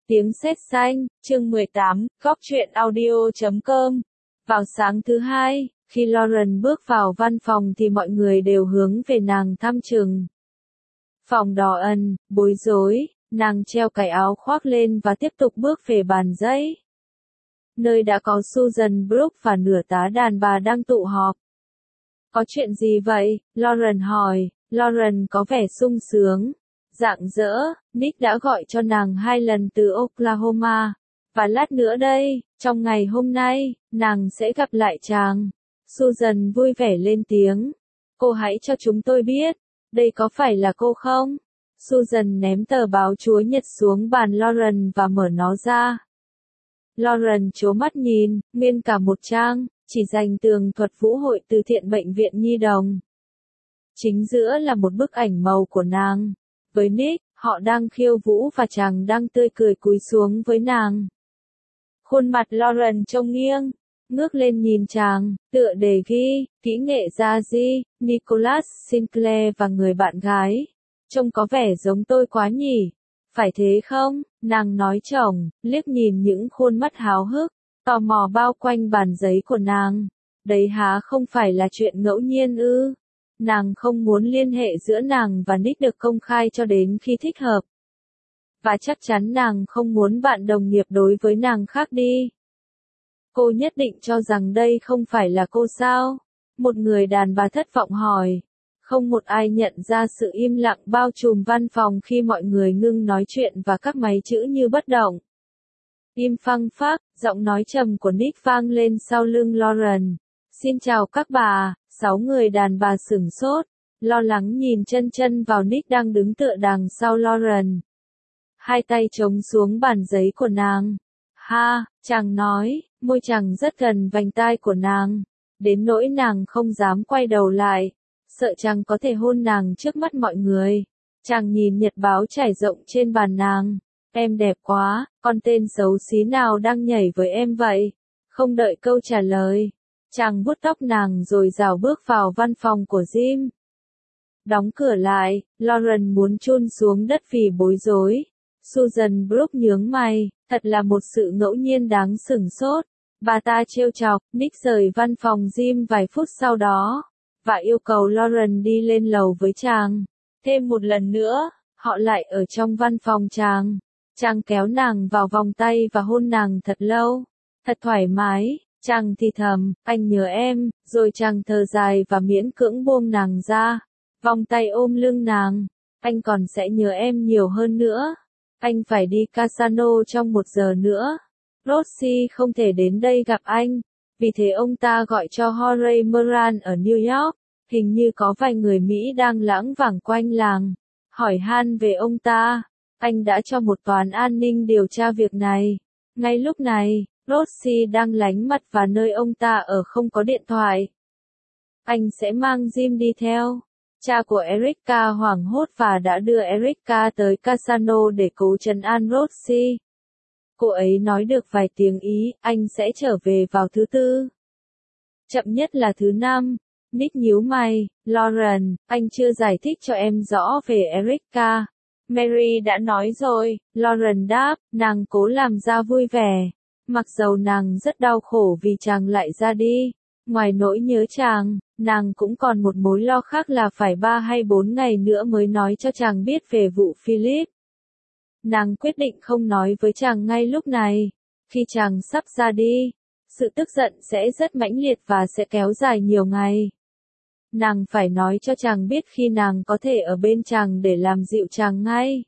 Tiếng sét xanh, chương 18, góc truyện audio.com. Vào sáng thứ hai, khi Lauren bước vào văn phòng thì mọi người đều hướng về nàng thăm chừng. Phòng đỏ ẩn, bối rối, nàng treo cái áo khoác lên và tiếp tục bước về bàn giấy. Nơi đã có Susan Brooke và nửa tá đàn bà đang tụ họp. Có chuyện gì vậy? Lauren hỏi. Lauren có vẻ sung sướng, rạng rỡ. Nick đã gọi cho nàng 2 lần từ Oklahoma. Và lát nữa đây, trong ngày hôm nay, nàng sẽ gặp lại chàng. Susan vui vẻ lên tiếng. Cô hãy cho chúng tôi biết, đây có phải là cô không? Susan ném tờ báo Chúa Nhật xuống bàn Lauren và mở nó ra. Lauren trố mắt nhìn, nguyên cả một trang, chỉ dành tường thuật vũ hội từ thiện bệnh viện nhi đồng. Chính giữa là một bức ảnh màu của nàng. Với Nick, họ đang khiêu vũ và chàng đang tươi cười cúi xuống với nàng. Khuôn mặt Lauren trông nghiêng, ngước lên nhìn chàng, tựa đề ghi, kỹ nghệ gia di, Nicholas Sinclair và người bạn gái. Trông có vẻ giống tôi quá nhỉ? Phải thế không? Nàng nói chồng, liếc nhìn những khuôn mắt háo hức, tò mò bao quanh bàn giấy của nàng. Đấy há không phải là chuyện ngẫu nhiên ư? Nàng không muốn liên hệ giữa nàng và Nick được công khai cho đến khi thích hợp. Và chắc chắn nàng không muốn bạn đồng nghiệp đối với nàng khác đi. Cô nhất định cho rằng đây không phải là cô sao? Một người đàn bà thất vọng hỏi. Không một ai nhận ra sự im lặng bao trùm văn phòng khi mọi người ngưng nói chuyện và các máy chữ như bất động. Im phăng phắc, giọng nói trầm của Nick vang lên sau lưng Lauren. Xin chào các bà. 6 người đàn bà sửng sốt, lo lắng nhìn chân vào Nick đang đứng tựa đằng sau Lauren. 2 tay chống xuống bàn giấy của nàng. Ha, chàng nói, môi chàng rất gần vành tai của nàng, đến nỗi nàng không dám quay đầu lại, sợ chàng có thể hôn nàng trước mắt mọi người. Chàng nhìn nhật báo trải rộng trên bàn nàng. Em đẹp quá, con tên xấu xí nào đang nhảy với em vậy? Không đợi câu trả lời, chàng vuốt tóc nàng rồi rảo bước vào văn phòng của Jim. Đóng cửa lại, Lauren muốn chôn xuống đất vì bối rối. Susan Brooke nhướng mày, thật là một sự ngẫu nhiên đáng sửng sốt. Bà ta trêu chọc. Nick rời văn phòng Jim vài phút sau đó, và yêu cầu Lauren đi lên lầu với chàng. Thêm một lần nữa, họ lại ở trong văn phòng chàng. Chàng kéo nàng vào vòng tay và hôn nàng thật lâu, thật thoải mái. Chàng thì thầm, anh nhớ em, rồi chàng thở dài và miễn cưỡng buông nàng ra. Vòng tay ôm lưng nàng, anh còn sẽ nhớ em nhiều hơn nữa. Anh phải đi Casino trong 1 giờ nữa. Rosie không thể đến đây gặp anh, vì thế ông ta gọi cho Horace Moran ở New York. Hình như có vài người Mỹ đang lãng vảng quanh làng, hỏi han về ông ta. Anh đã cho một toán an ninh điều tra việc này. Ngay lúc này, Rosie đang lánh mặt và nơi ông ta ở không có điện thoại. Anh sẽ mang Jim đi theo. Cha của Erica hoảng hốt và đã đưa Erica tới Casino để cố trấn an Rosie. Cô ấy nói được vài tiếng Ý, anh sẽ trở về vào thứ Tư. Chậm nhất là thứ Năm. Nick nhíu mày. Lauren, anh chưa giải thích cho em rõ về Erica. Mary đã nói rồi, Lauren đáp, nàng cố làm ra vui vẻ. Mặc dầu nàng rất đau khổ vì chàng lại ra đi. Ngoài nỗi nhớ chàng, nàng cũng còn một mối lo khác là phải 3 hay 4 ngày nữa mới nói cho chàng biết về vụ Philip. Nàng quyết định không nói với chàng ngay lúc này. Khi chàng sắp ra đi, sự tức giận sẽ rất mãnh liệt và sẽ kéo dài nhiều ngày. Nàng phải nói cho chàng biết khi nàng có thể ở bên chàng để làm dịu chàng ngay.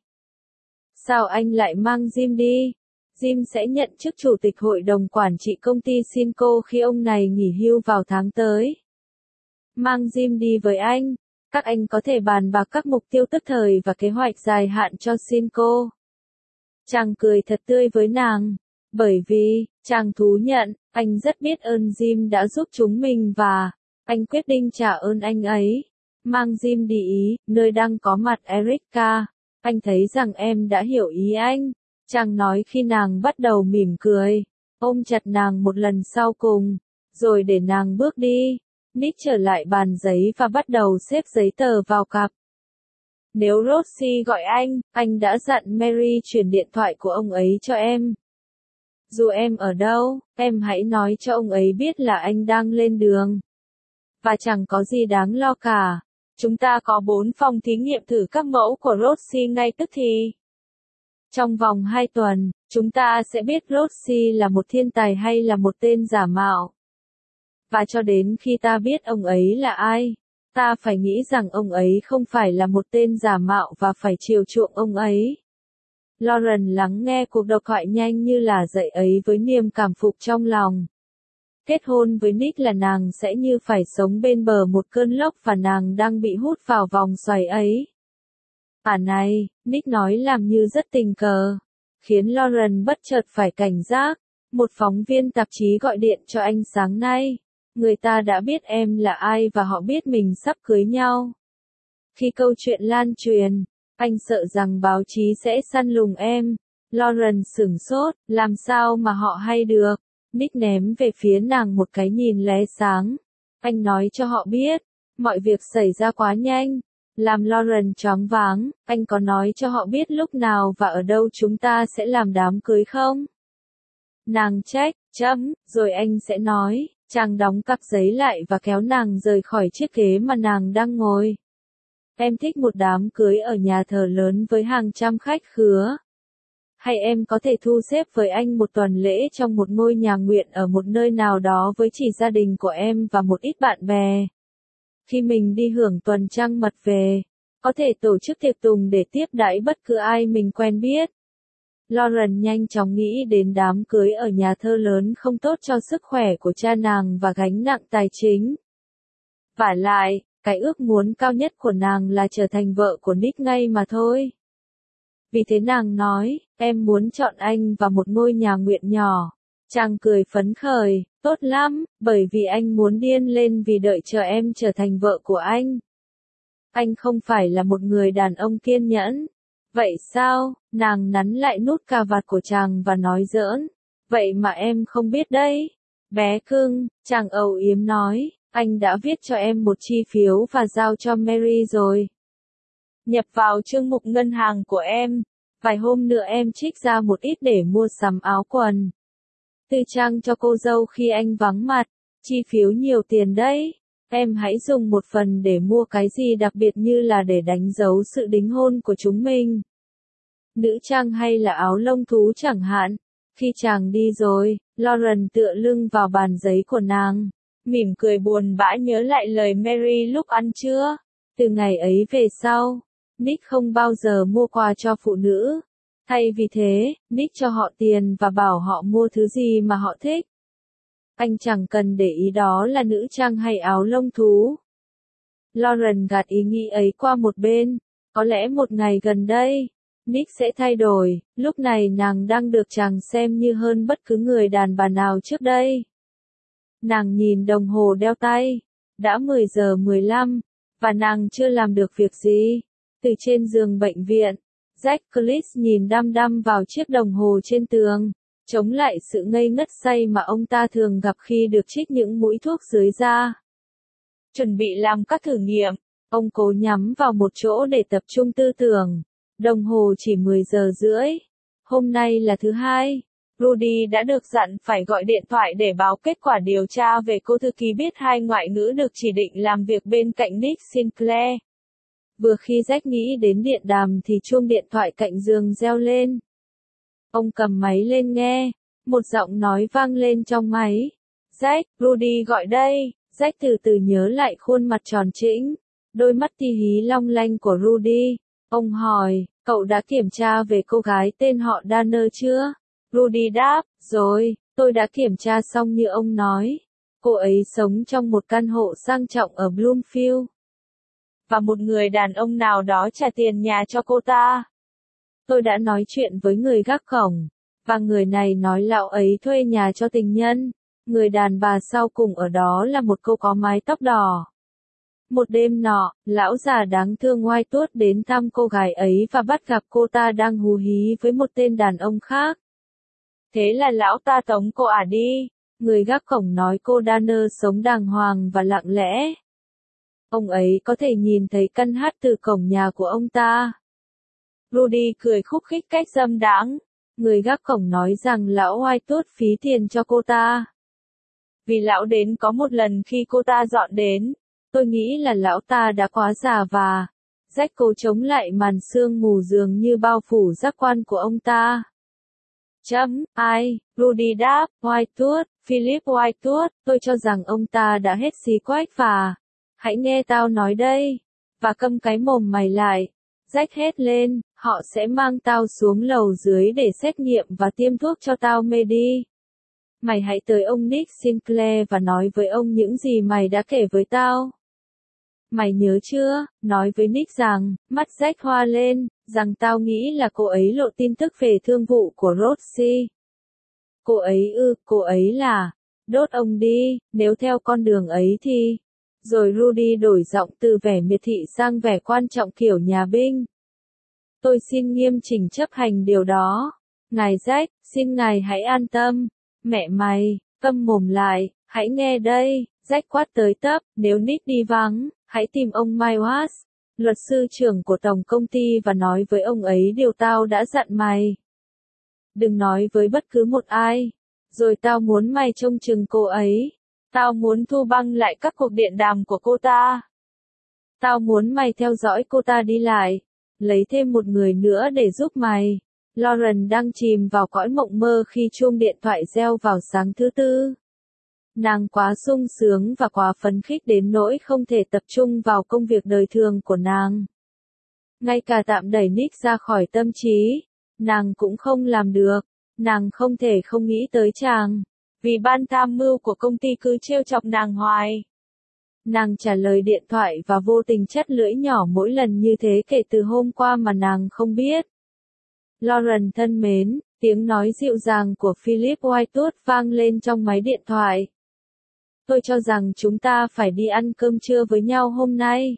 Sao anh lại mang Jim đi? Jim sẽ nhận chức chủ tịch hội đồng quản trị công ty Cinco khi ông này nghỉ hưu vào tháng tới. Mang Jim đi với anh, các anh có thể bàn bạc các mục tiêu tức thời và kế hoạch dài hạn cho Cinco. Chàng cười thật tươi với nàng, bởi vì, chàng thú nhận, anh rất biết ơn Jim đã giúp chúng mình và anh quyết định trả ơn anh ấy. Mang Jim đi Ý, nơi đang có mặt Erica. Anh thấy rằng em đã hiểu ý anh. Chàng nói khi nàng bắt đầu mỉm cười, ôm chặt nàng một lần sau cùng, rồi để nàng bước đi. Nick trở lại bàn giấy và bắt đầu xếp giấy tờ vào cặp. Nếu Rosie gọi anh đã dặn Mary chuyển điện thoại của ông ấy cho em. Dù em ở đâu, em hãy nói cho ông ấy biết là anh đang lên đường. Và chẳng có gì đáng lo cả. Chúng ta có 4 phòng thí nghiệm thử các mẫu của Rosie ngay tức thì. Trong vòng 2 tuần, chúng ta sẽ biết Rosie là một thiên tài hay là một tên giả mạo. Và cho đến khi ta biết ông ấy là ai, ta phải nghĩ rằng ông ấy không phải là một tên giả mạo và phải chiều chuộng ông ấy. Lauren lắng nghe cuộc độc thoại nhanh như là dậy ấy với niềm cảm phục trong lòng. Kết hôn với Nick là nàng sẽ như phải sống bên bờ một cơn lốc và nàng đang bị hút vào vòng xoáy ấy. Này, Nick nói làm như rất tình cờ, khiến Lauren bất chợt phải cảnh giác. Một phóng viên tạp chí gọi điện cho anh sáng nay. Người ta đã biết em là ai và họ biết mình sắp cưới nhau. Khi câu chuyện lan truyền, anh sợ rằng báo chí sẽ săn lùng em. Lauren sửng sốt, làm sao mà họ hay được? Nick ném về phía nàng một cái nhìn lóe sáng. Anh nói cho họ biết, mọi việc xảy ra quá nhanh. Làm Lauren choáng váng, anh có nói cho họ biết lúc nào và ở đâu chúng ta sẽ làm đám cưới không? Nàng trách, rồi anh sẽ nói. Chàng đóng cặp giấy lại và kéo nàng rời khỏi chiếc ghế mà nàng đang ngồi. Em thích một đám cưới ở nhà thờ lớn với hàng trăm khách khứa. Hay em có thể thu xếp với anh một tuần lễ trong một ngôi nhà nguyện ở một nơi nào đó với chỉ gia đình của em và một ít bạn bè. Khi mình đi hưởng tuần trăng mật về, có thể tổ chức tiệc tùng để tiếp đãi bất cứ ai mình quen biết. Lauren nhanh chóng nghĩ đến đám cưới ở nhà thơ lớn không tốt cho sức khỏe của cha nàng và gánh nặng tài chính. Vả lại, cái ước muốn cao nhất của nàng là trở thành vợ của Nick ngay mà thôi. Vì thế nàng nói, em muốn chọn anh và một ngôi nhà nguyện nhỏ. Chàng cười phấn khởi, tốt lắm, bởi vì anh muốn điên lên vì đợi chờ em trở thành vợ của anh. Anh không phải là một người đàn ông kiên nhẫn. Vậy sao? Nàng nắn lại nút cà vạt của chàng và nói giỡn. Vậy mà em không biết đấy. Bé cưng, chàng âu yếm nói, anh đã viết cho em một chi phiếu và giao cho Mary rồi. Nhập vào chương mục ngân hàng của em. Vài hôm nữa em trích ra một ít để mua sắm áo quần. Tư trang cho cô dâu khi anh vắng mặt. Chi phiếu nhiều tiền đấy. Em hãy dùng một phần để mua cái gì đặc biệt như là để đánh dấu sự đính hôn của chúng mình. Nữ trang hay là áo lông thú chẳng hạn. Khi chàng đi rồi, Lauren tựa lưng vào bàn giấy của nàng. Mỉm cười buồn bã nhớ lại lời Mary lúc ăn trưa. Từ ngày ấy về sau, Nick không bao giờ mua quà cho phụ nữ. Thay vì thế, Nick cho họ tiền và bảo họ mua thứ gì mà họ thích. Anh chẳng cần để ý đó là nữ trang hay áo lông thú. Lauren gạt ý nghĩ ấy qua một bên. Có lẽ một ngày gần đây, Nick sẽ thay đổi. Lúc này nàng đang được chàng xem như hơn bất cứ người đàn bà nào trước đây. Nàng nhìn đồng hồ đeo tay. Đã 10 giờ 15, và nàng chưa làm được việc gì. Từ trên giường bệnh viện, Jack Cleese nhìn đăm đăm vào chiếc đồng hồ trên tường, chống lại sự ngây ngất say mà ông ta thường gặp khi được trích những mũi thuốc dưới da. Chuẩn bị làm các thử nghiệm, ông cố nhắm vào một chỗ để tập trung tư tưởng. Đồng hồ chỉ 10 giờ rưỡi. Hôm nay là thứ hai. Rudy đã được dặn phải gọi điện thoại để báo kết quả điều tra về cô thư ký biết hai ngoại ngữ được chỉ định làm việc bên cạnh Nick Sinclair. Vừa khi Jack nghĩ đến điện đàm thì chuông điện thoại cạnh giường reo lên. Ông cầm máy lên nghe. Một giọng nói vang lên trong máy. Jack, Rudy gọi đây. Jack từ từ nhớ lại khuôn mặt tròn trĩnh, đôi mắt ti hí long lanh của Rudy. Ông hỏi, cậu đã kiểm tra về cô gái tên họ Danner chưa? Rudy đáp, rồi, tôi đã kiểm tra xong như ông nói. Cô ấy sống trong một căn hộ sang trọng ở Bloomfield. Và một người đàn ông nào đó trả tiền nhà cho cô ta. Tôi đã nói chuyện với người gác cổng, và người này nói lão ấy thuê nhà cho tình nhân. Người đàn bà sau cùng ở đó là một cô có mái tóc đỏ. Một đêm nọ, lão già đáng thương ngoai tuốt đến thăm cô gái ấy và bắt gặp cô ta đang hú hí với một tên đàn ông khác. Thế là lão ta tống cô đi. Người gác cổng nói cô Danner sống đàng hoàng và lặng lẽ. Ông ấy có thể nhìn thấy căn hát từ cổng nhà của ông ta. Rudy cười khúc khích cách dâm đãng. Người gác cổng nói rằng lão Whitewood phí tiền cho cô ta. Vì lão đến có một lần khi cô ta dọn đến. Tôi nghĩ là lão ta đã quá già và Jack cố chống lại màn sương mù dường như bao phủ giác quan của ông ta. Rudy đáp, Whitewood, Philip Whitewood, tôi cho rằng ông ta đã hết xí quách và hãy nghe tao nói đây. Và câm cái mồm mày lại. Jack hét lên, họ sẽ mang tao xuống lầu dưới để xét nghiệm và tiêm thuốc cho tao mê đi. Mày hãy tới ông Nick Sinclair và nói với ông những gì mày đã kể với tao. Mày nhớ chưa, nói với Nick rằng, mắt Jack hoa lên, rằng tao nghĩ là cô ấy lộ tin tức về thương vụ của Roxy. Cô ấy là, đốt ông đi, nếu theo con đường ấy thì... Rồi Rudy đổi giọng từ vẻ miệt thị sang vẻ quan trọng kiểu nhà binh. Tôi xin nghiêm chỉnh chấp hành điều đó. Ngài Jack, xin ngài hãy an tâm. Mẹ mày, câm mồm lại, hãy nghe đây. Jack quát tới tấp, nếu Nick đi vắng, hãy tìm ông Mike Watts, luật sư trưởng của tổng công ty và nói với ông ấy điều tao đã dặn mày. Đừng nói với bất cứ một ai. Rồi tao muốn mày trông chừng cô ấy. Tao muốn thu băng lại các cuộc điện đàm của cô ta. Tao muốn mày theo dõi cô ta đi lại. Lấy thêm một người nữa để giúp mày. Lauren đang chìm vào cõi mộng mơ khi chuông điện thoại reo vào sáng thứ Tư. Nàng quá sung sướng và quá phấn khích đến nỗi không thể tập trung vào công việc đời thường của nàng. Ngay cả tạm đẩy Nick ra khỏi tâm trí, nàng cũng không làm được. Nàng không thể không nghĩ tới chàng. Vì ban tham mưu của công ty cứ trêu chọc nàng hoài. Nàng trả lời điện thoại và vô tình chắt lưỡi nhỏ mỗi lần như thế kể từ hôm qua mà nàng không biết. Lauren thân mến, tiếng nói dịu dàng của Philip Whitewood vang lên trong máy điện thoại. Tôi cho rằng chúng ta phải đi ăn cơm trưa với nhau hôm nay.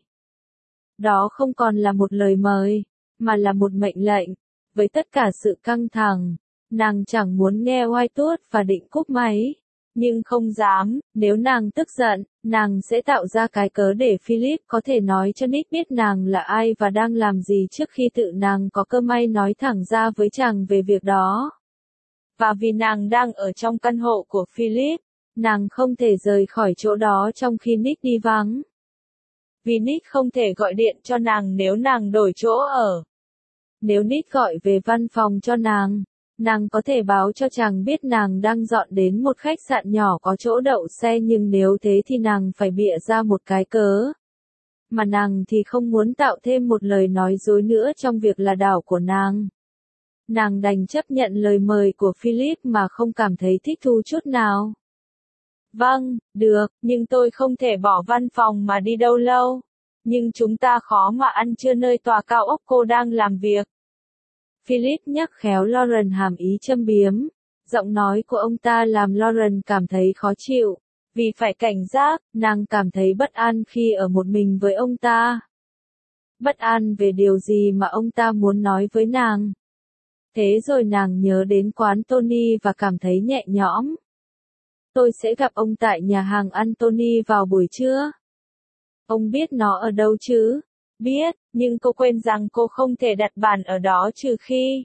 Đó không còn là một lời mời, mà là một mệnh lệnh. Với tất cả sự căng thẳng, nàng chẳng muốn nghe Whitewood và định cúp máy. Nhưng không dám, nếu nàng tức giận, nàng sẽ tạo ra cái cớ để Philip có thể nói cho Nick biết nàng là ai và đang làm gì trước khi tự nàng có cơ may nói thẳng ra với chàng về việc đó. Và vì nàng đang ở trong căn hộ của Philip, nàng không thể rời khỏi chỗ đó trong khi Nick đi vắng. Vì Nick không thể gọi điện cho nàng nếu nàng đổi chỗ ở. Nếu Nick gọi về văn phòng cho nàng có thể báo cho chàng biết nàng đang dọn đến một khách sạn nhỏ có chỗ đậu xe, nhưng nếu thế thì nàng phải bịa ra một cái cớ. Mà nàng thì không muốn tạo thêm một lời nói dối nữa trong việc là đảo của nàng. Nàng đành chấp nhận lời mời của Philip mà không cảm thấy thích thú chút nào. Vâng, được, nhưng tôi không thể bỏ văn phòng mà đi đâu lâu. Nhưng chúng ta khó mà ăn trưa nơi tòa cao ốc cô đang làm việc. Philip nhắc khéo Lauren hàm ý châm biếm. Giọng nói của ông ta làm Lauren cảm thấy khó chịu. Vì phải cảnh giác, nàng cảm thấy bất an khi ở một mình với ông ta. Bất an về điều gì mà ông ta muốn nói với nàng. Thế rồi nàng nhớ đến quán Tony và cảm thấy nhẹ nhõm. Tôi sẽ gặp ông tại nhà hàng ăn Tony vào buổi trưa. Ông biết nó ở đâu chứ? Biết, nhưng cô quên rằng cô không thể đặt bàn ở đó trừ khi.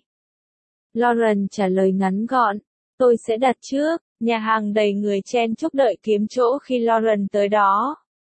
Lauren trả lời ngắn gọn. Tôi sẽ đặt trước. Nhà hàng đầy người chen chúc đợi kiếm chỗ khi Lauren tới đó.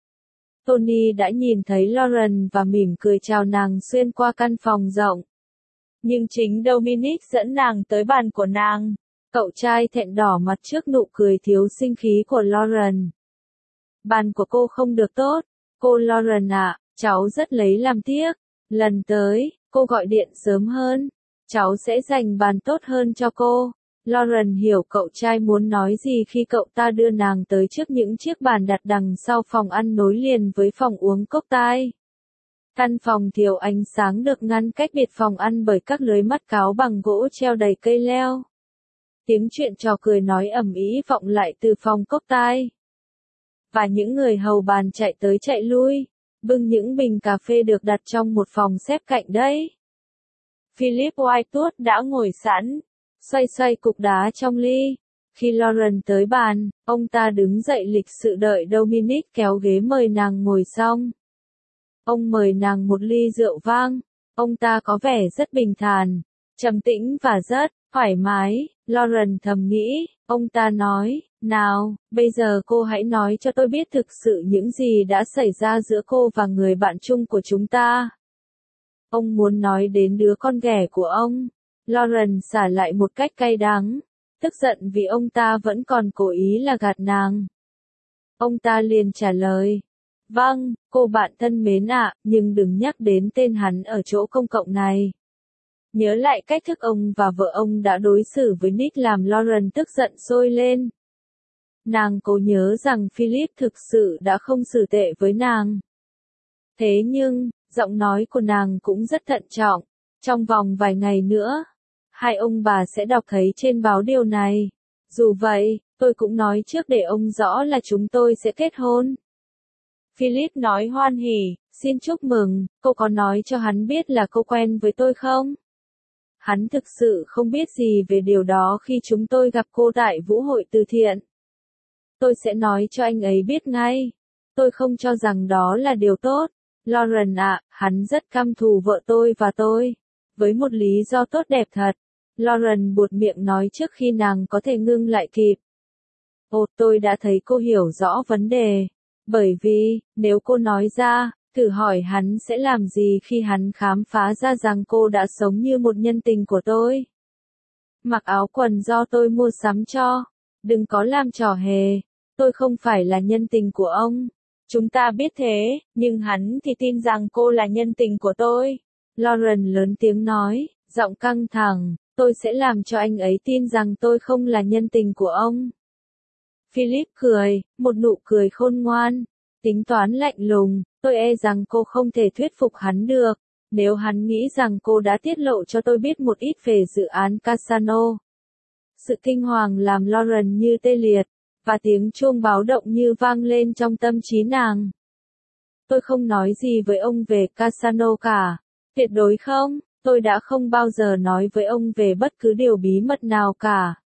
Tony đã nhìn thấy Lauren và mỉm cười chào nàng xuyên qua căn phòng rộng. Nhưng chính Dominic dẫn nàng tới bàn của nàng. Cậu trai thẹn đỏ mặt trước nụ cười thiếu sinh khí của Lauren. Bàn của cô không được tốt. Cô Lauren ạ, cháu rất lấy làm tiếc. Lần tới, cô gọi điện sớm hơn. Cháu sẽ dành bàn tốt hơn cho cô. Lauren hiểu cậu trai muốn nói gì khi cậu ta đưa nàng tới trước những chiếc bàn đặt đằng sau phòng ăn nối liền với phòng uống cocktail. Căn phòng thiếu ánh sáng được ngăn cách biệt phòng ăn bởi các lưới mắt cáo bằng gỗ treo đầy cây leo. Tiếng chuyện trò cười nói ầm ĩ vọng lại từ phòng cocktail. Và những người hầu bàn chạy tới chạy lui, bưng những bình cà phê được đặt trong một phòng xếp cạnh đấy. Philip Whitewood đã ngồi sẵn, xoay xoay cục đá trong ly. Khi Lauren tới bàn, ông ta đứng dậy lịch sự đợi Dominic kéo ghế mời nàng ngồi xong. Ông mời nàng một ly rượu vang. Ông ta có vẻ rất bình thản, trầm tĩnh và rất thoải mái. Lauren thầm nghĩ, ông ta nói, nào, bây giờ cô hãy nói cho tôi biết thực sự những gì đã xảy ra giữa cô và người bạn chung của chúng ta. Ông muốn nói đến đứa con ghẻ của ông. Lauren xả lại một cách cay đắng, tức giận vì ông ta vẫn còn cố ý là gạt nàng. Ông ta liền trả lời, vâng, cô bạn thân mến ạ, nhưng đừng nhắc đến tên hắn ở chỗ công cộng này. Nhớ lại cách thức ông và vợ ông đã đối xử với Nick làm Lauren tức giận sôi lên. Nàng cố nhớ rằng Philip thực sự đã không xử tệ với nàng. Thế nhưng, giọng nói của nàng cũng rất thận trọng. Trong vòng vài ngày nữa, hai ông bà sẽ đọc thấy trên báo điều này. Dù vậy, tôi cũng nói trước để ông rõ là chúng tôi sẽ kết hôn. Philip nói hoan hỉ, xin chúc mừng, cô có nói cho hắn biết là cô quen với tôi không? Hắn thực sự không biết gì về điều đó khi chúng tôi gặp cô tại vũ hội từ thiện. Tôi sẽ nói cho anh ấy biết ngay. Tôi không cho rằng đó là điều tốt. Lauren ạ, hắn rất căm thù vợ tôi và tôi. Với một lý do tốt đẹp thật. Lauren buột miệng nói trước khi nàng có thể ngưng lại kịp. Ồ, tôi đã thấy cô hiểu rõ vấn đề. Bởi vì, nếu cô nói ra, thử hỏi hắn sẽ làm gì khi hắn khám phá ra rằng cô đã sống như một nhân tình của tôi. Mặc áo quần do tôi mua sắm cho. Đừng có làm trò hề. Tôi không phải là nhân tình của ông. Chúng ta biết thế, nhưng hắn thì tin rằng cô là nhân tình của tôi. Lauren lớn tiếng nói, giọng căng thẳng, tôi sẽ làm cho anh ấy tin rằng tôi không là nhân tình của ông. Philip cười, một nụ cười khôn ngoan, tính toán lạnh lùng, tôi e rằng cô không thể thuyết phục hắn được, nếu hắn nghĩ rằng cô đã tiết lộ cho tôi biết một ít về dự án Casano. Sự kinh hoàng làm Lauren như tê liệt, và tiếng chuông báo động như vang lên trong tâm trí nàng. Tôi không nói gì với ông về Casano cả, tuyệt đối không, tôi đã không bao giờ nói với ông về bất cứ điều bí mật nào cả.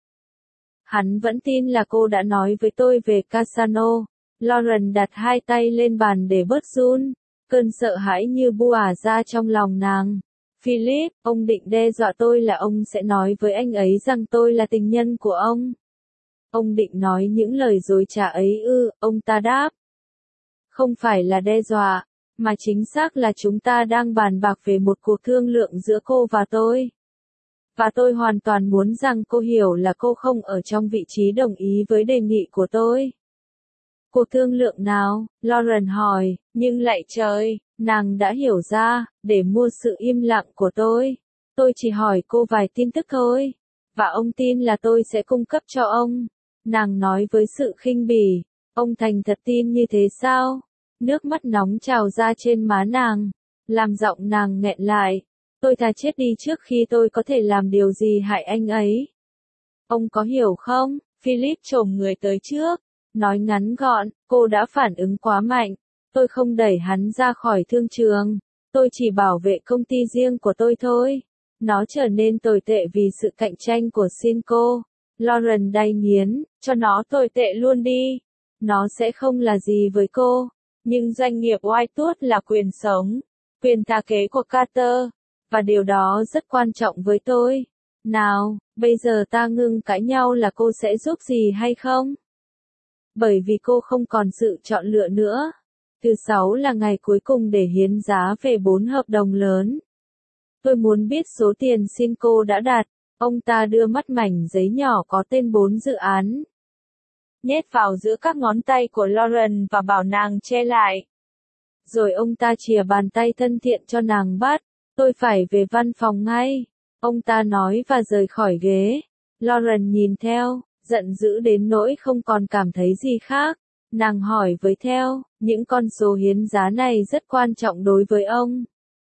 Hắn vẫn tin là cô đã nói với tôi về Casano. Lauren đặt hai tay lên bàn để bớt run, cơn sợ hãi như bùa ra trong lòng nàng. Philip, ông định đe dọa tôi là ông sẽ nói với anh ấy rằng tôi là tình nhân của ông. Ông định nói những lời dối trá ấy ư, ông ta đáp. Không phải là đe dọa, mà chính xác là chúng ta đang bàn bạc về một cuộc thương lượng giữa cô và tôi. Và tôi hoàn toàn muốn rằng cô hiểu là cô không ở trong vị trí đồng ý với đề nghị của tôi. Cuộc thương lượng nào? Lauren hỏi, nhưng lạy trời, nàng đã hiểu ra, để mua sự im lặng của tôi. Tôi chỉ hỏi cô vài tin tức thôi. Và ông tin là tôi sẽ cung cấp cho ông. Nàng nói với sự khinh bỉ, ông thành thật tin như thế sao? Nước mắt nóng trào ra trên má nàng, làm giọng nàng nghẹn lại. Tôi thà chết đi trước khi tôi có thể làm điều gì hại anh ấy. Ông có hiểu không? Philip chồm người tới trước, nói ngắn gọn, cô đã phản ứng quá mạnh. Tôi không đẩy hắn ra khỏi thương trường. Tôi chỉ bảo vệ công ty riêng của tôi thôi. Nó trở nên tồi tệ vì sự cạnh tranh của Cinco. Lauren đay nghiến, cho nó tồi tệ luôn đi. Nó sẽ không là gì với cô. Nhưng doanh nghiệp Whitewood là quyền sống, quyền thừa kế của Carter. Và điều đó rất quan trọng với tôi. Nào, bây giờ ta ngưng cãi nhau là cô sẽ giúp gì hay không? Bởi vì cô không còn sự chọn lựa nữa. Thứ 6 là ngày cuối cùng để hiến giá về 4 hợp đồng lớn. Tôi muốn biết số tiền Cinco đã đạt. Ông ta đưa mắt mảnh giấy nhỏ có tên 4 dự án. Nhét vào giữa các ngón tay của Lauren và bảo nàng che lại. Rồi ông ta chìa bàn tay thân thiện cho nàng bắt. Tôi phải về văn phòng ngay. Ông ta nói và rời khỏi ghế. Lauren nhìn theo, giận dữ đến nỗi không còn cảm thấy gì khác. Nàng hỏi với theo, những con số hiến giá này rất quan trọng đối với ông.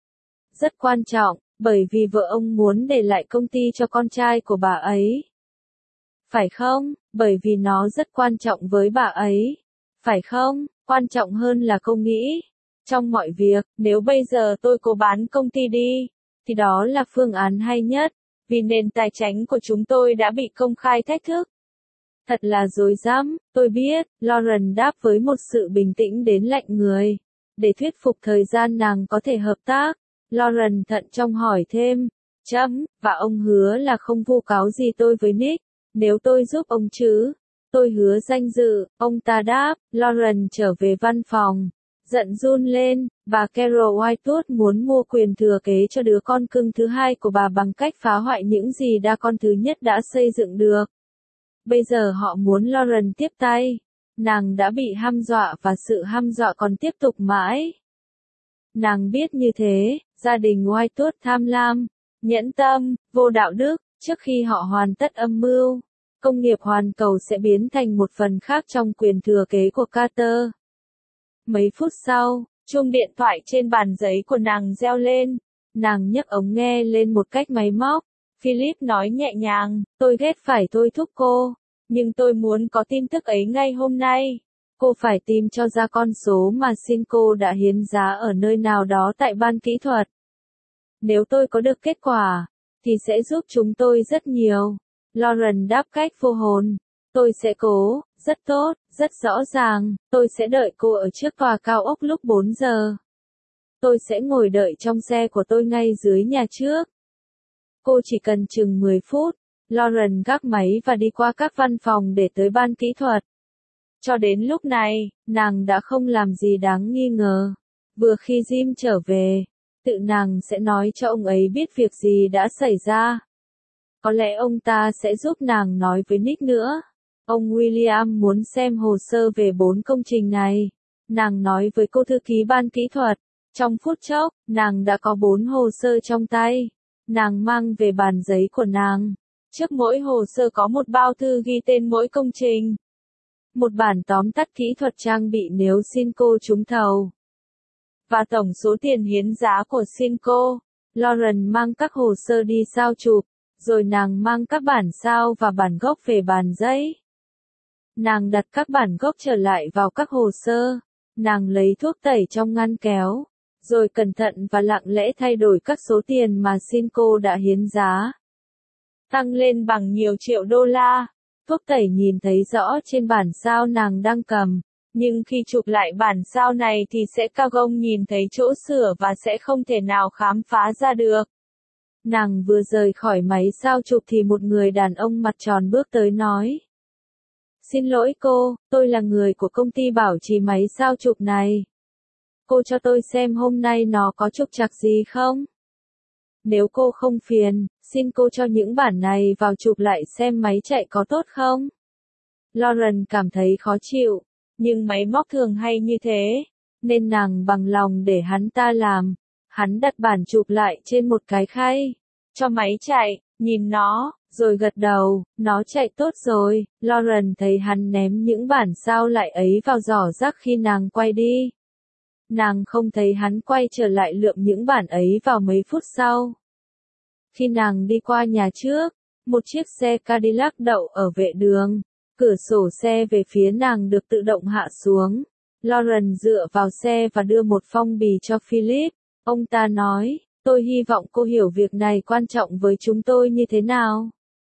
Rất quan trọng, bởi vì vợ ông muốn để lại công ty cho con trai của bà ấy. Phải không? Bởi vì nó rất quan trọng với bà ấy. Phải không? Quan trọng hơn là cô nghĩ. Trong mọi việc, nếu bây giờ tôi cố bán công ty đi, thì đó là phương án hay nhất, vì nền tài chính của chúng tôi đã bị công khai thách thức. Thật là rối rắm, tôi biết, Lauren đáp với một sự bình tĩnh đến lạnh người. để thuyết phục thời gian nàng có thể hợp tác. Lauren thận trọng hỏi thêm, và ông hứa là không vu cáo gì tôi với Nick, nếu tôi giúp ông chứ? Tôi hứa danh dự, ông ta đáp. Lauren trở về văn phòng, giận run lên, bà Carol Whitewood muốn mua quyền thừa kế cho đứa con cưng thứ hai của bà bằng cách phá hoại những gì đa con thứ nhất đã xây dựng được. Bây giờ họ muốn Lauren tiếp tay. Nàng đã bị hăm dọa và sự hăm dọa còn tiếp tục mãi. Nàng biết như thế, gia đình Whitewood tham lam, nhẫn tâm, vô đạo đức, trước khi họ hoàn tất âm mưu, công nghiệp hoàn cầu sẽ biến thành một phần khác trong quyền thừa kế của Carter. Mấy phút sau, chuông điện thoại trên bàn giấy của nàng reo lên. Nàng nhấc ống nghe lên một cách máy móc. Philip nói nhẹ nhàng, tôi ghét phải thôi thúc cô, nhưng tôi muốn có tin tức ấy ngay hôm nay. Cô phải tìm cho ra con số mà Cinco đã hiến giá ở nơi nào đó tại ban kỹ thuật. Nếu tôi có được kết quả, thì sẽ giúp chúng tôi rất nhiều. Lauren đáp cách vô hồn. Tôi sẽ cố, rất tốt, rất rõ ràng, tôi sẽ đợi cô ở trước tòa cao ốc lúc 4 giờ. Tôi sẽ ngồi đợi trong xe của tôi ngay dưới nhà trước. Cô chỉ cần chừng 10 phút. Lauren gác máy và đi qua các văn phòng để tới ban kỹ thuật. Cho đến lúc này, nàng đã không làm gì đáng nghi ngờ. Vừa khi Jim trở về, tự nàng sẽ nói cho ông ấy biết việc gì đã xảy ra. Có lẽ ông ta sẽ giúp nàng nói với Nick nữa. Ông William muốn xem hồ sơ về 4 công trình này. Nàng nói với cô thư ký ban kỹ thuật. Trong phút chốc, nàng đã có 4 hồ sơ trong tay. Nàng mang về bàn giấy của nàng. Trước mỗi hồ sơ có một bao thư ghi tên mỗi công trình. Một bản tóm tắt kỹ thuật trang bị nếu Cinco trúng thầu. Và tổng số tiền hiến giá của Cinco. Lauren mang các hồ sơ đi sao chụp, rồi nàng mang các bản sao và bản gốc về bàn giấy. Nàng đặt các bản gốc trở lại vào các hồ sơ. Nàng lấy thuốc tẩy trong ngăn kéo, rồi cẩn thận và lặng lẽ thay đổi các số tiền mà Cinco đã hiến giá. Tăng lên bằng nhiều triệu đô la. Thuốc tẩy nhìn thấy rõ trên bản sao nàng đang cầm, nhưng khi chụp lại bản sao này thì sẽ cao gông nhìn thấy chỗ sửa và sẽ không thể nào khám phá ra được. Nàng vừa rời khỏi máy sao chụp thì một người đàn ông mặt tròn bước tới nói. Xin lỗi cô, tôi là người của công ty bảo trì máy sao chụp này. Cô cho tôi xem hôm nay nó có trục trặc gì không? Nếu cô không phiền, xin cô cho những bản này vào chụp lại xem máy chạy có tốt không? Lauren cảm thấy khó chịu, nhưng máy móc thường hay như thế, nên nàng bằng lòng để hắn ta làm. Hắn đặt bản chụp lại trên một cái khay, cho máy chạy, nhìn nó, rồi gật đầu, nó chạy tốt rồi. Lauren thấy hắn ném những bản sao lại ấy vào giỏ rác khi nàng quay đi. Nàng không thấy hắn quay trở lại lượm những bản ấy vào mấy phút sau. Khi nàng đi qua nhà trước, một chiếc xe Cadillac đậu ở vệ đường. Cửa sổ xe về phía nàng được tự động hạ xuống. Lauren dựa vào xe và đưa một phong bì cho Philip. Ông ta nói, tôi hy vọng cô hiểu việc này quan trọng với chúng tôi như thế nào.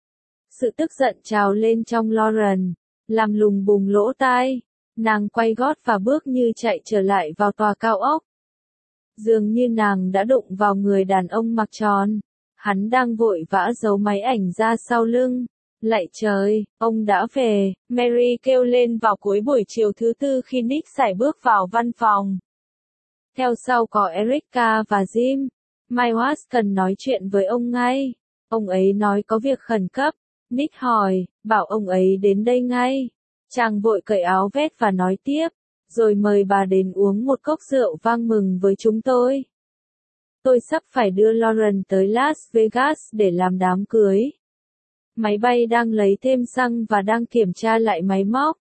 Sự tức giận trào lên trong Lauren, làm lùng bùng lỗ tai. Nàng quay gót và bước như chạy trở lại vào tòa cao ốc. Dường như nàng đã đụng vào người đàn ông mặc tròn. Hắn đang vội vã giấu máy ảnh ra sau lưng. Lạy trời, ông đã về, Mary kêu lên vào cuối buổi chiều thứ tư khi Nick sải bước vào văn phòng. Theo sau có Erica và Jim. Mike Watts cần nói chuyện với ông ngay. Ông ấy nói có việc khẩn cấp. Nick hỏi, bảo ông ấy đến đây ngay. Chàng vội cởi áo vest và nói tiếp, rồi mời bà đến uống một cốc rượu vang mừng với chúng tôi. Tôi sắp phải đưa Lauren tới Las Vegas để làm đám cưới. Máy bay đang lấy thêm xăng và đang kiểm tra lại máy móc.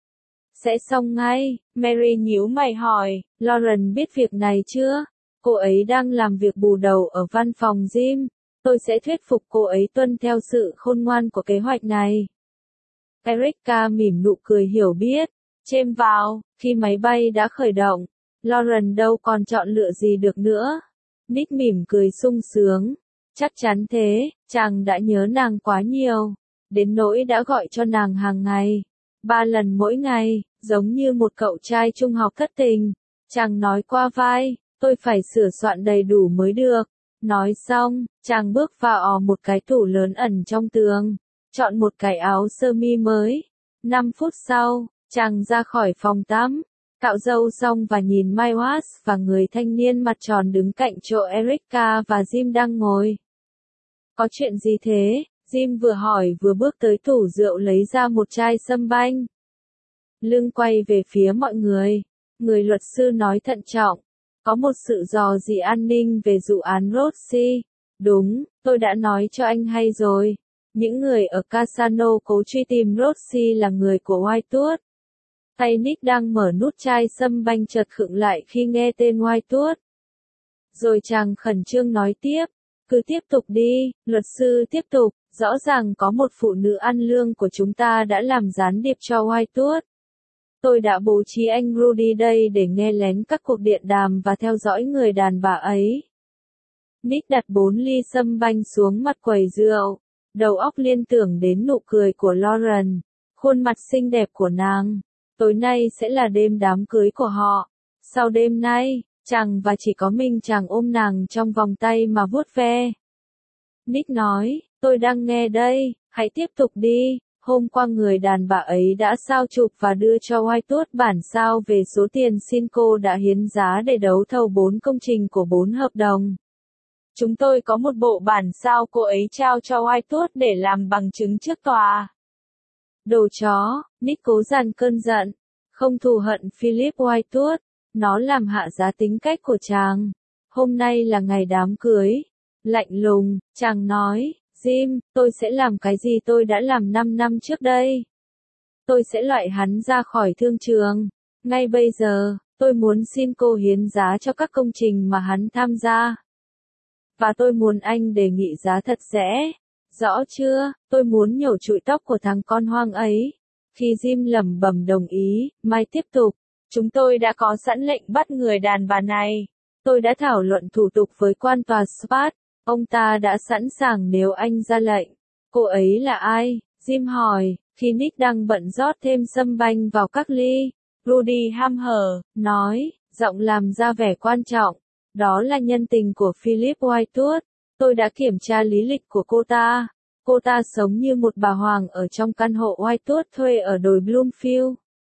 Sẽ xong ngay, Mary nhíu mày hỏi, Lauren biết việc này chưa? Cô ấy đang làm việc bù đầu ở văn phòng Jim. Tôi sẽ thuyết phục cô ấy tuân theo sự khôn ngoan của kế hoạch này. Erica mỉm nụ cười hiểu biết. Chêm vào, khi máy bay đã khởi động, Lauren đâu còn chọn lựa gì được nữa. Nick mỉm cười sung sướng. Chắc chắn thế, chàng đã nhớ nàng quá nhiều. Đến nỗi đã gọi cho nàng hàng ngày. 3 lần mỗi ngày, giống như một cậu trai trung học thất tình. Chàng nói qua vai, tôi phải sửa soạn đầy đủ mới được. Nói xong, chàng bước vào một cái tủ lớn ẩn trong tường, chọn một cái áo sơ mi mới. 5 phút sau, chàng ra khỏi phòng tắm, cạo râu xong và nhìn Mike Watts và người thanh niên mặt tròn đứng cạnh chỗ Erica và Jim đang ngồi. Có chuyện gì thế? Jim vừa hỏi vừa bước tới tủ rượu lấy ra một chai sâm banh. Lưng quay về phía mọi người. Người luật sư nói thận trọng. Có một sự dò dỉ an ninh về vụ án Roxy. Đúng, tôi đã nói cho anh hay rồi. Những người ở Casino cố truy tìm Roxy là người của Whitewood. Tay Nick đang mở nút chai sâm banh chợt khựng lại khi nghe tên Whitewood. Rồi chàng khẩn trương nói tiếp. Cứ tiếp tục đi, luật sư tiếp tục. Rõ ràng có một phụ nữ ăn lương của chúng ta đã làm gián điệp cho Whitewood. Tôi đã bố trí anh Rudy đây để nghe lén các cuộc điện đàm và theo dõi người đàn bà ấy. Nick đặt 4 ly sâm banh xuống mặt quầy rượu. Đầu óc liên tưởng đến nụ cười của Lauren, khuôn mặt xinh đẹp của nàng. Tối nay sẽ là đêm đám cưới của họ. Sau đêm nay, chàng và chỉ có mình chàng ôm nàng trong vòng tay mà vuốt ve. Nick nói, tôi đang nghe đây, hãy tiếp tục đi. Hôm qua người đàn bà ấy đã sao chụp và đưa cho Whitewood bản sao về số tiền xin cô đã hiến giá để đấu thầu 4 công trình của 4 hợp đồng. Chúng tôi có một bộ bản sao cô ấy trao cho Whitewood để làm bằng chứng trước tòa. Đồ chó, Nick cố dằn cơn giận. Không thù hận Philip Whitewood. Nó làm hạ giá tính cách của chàng. Hôm nay là ngày đám cưới. Lạnh lùng, chàng nói, Jim, tôi sẽ làm cái gì tôi đã làm 5 năm trước đây. Tôi sẽ loại hắn ra khỏi thương trường. Ngay bây giờ, tôi muốn xin cô hiến giá cho các công trình mà hắn tham gia. Và tôi muốn anh đề nghị giá thật rẻ. Rõ chưa, tôi muốn nhổ trụi tóc của thằng con hoang ấy. Khi Jim lẩm bẩm đồng ý, Mike tiếp tục. Chúng tôi đã có sẵn lệnh bắt người đàn bà này. Tôi đã thảo luận thủ tục với quan tòa Spat. Ông ta đã sẵn sàng nếu anh ra lệnh. Cô ấy là ai? Jim hỏi, khi Nick đang bận rót thêm sâm banh vào các ly. Rudy hăm hở, nói, giọng làm ra vẻ quan trọng. Đó là nhân tình của Philip Whitewood. Tôi đã kiểm tra lý lịch của cô ta. Cô ta sống như một bà hoàng ở trong căn hộ Whitewood thuê ở đồi Bloomfield.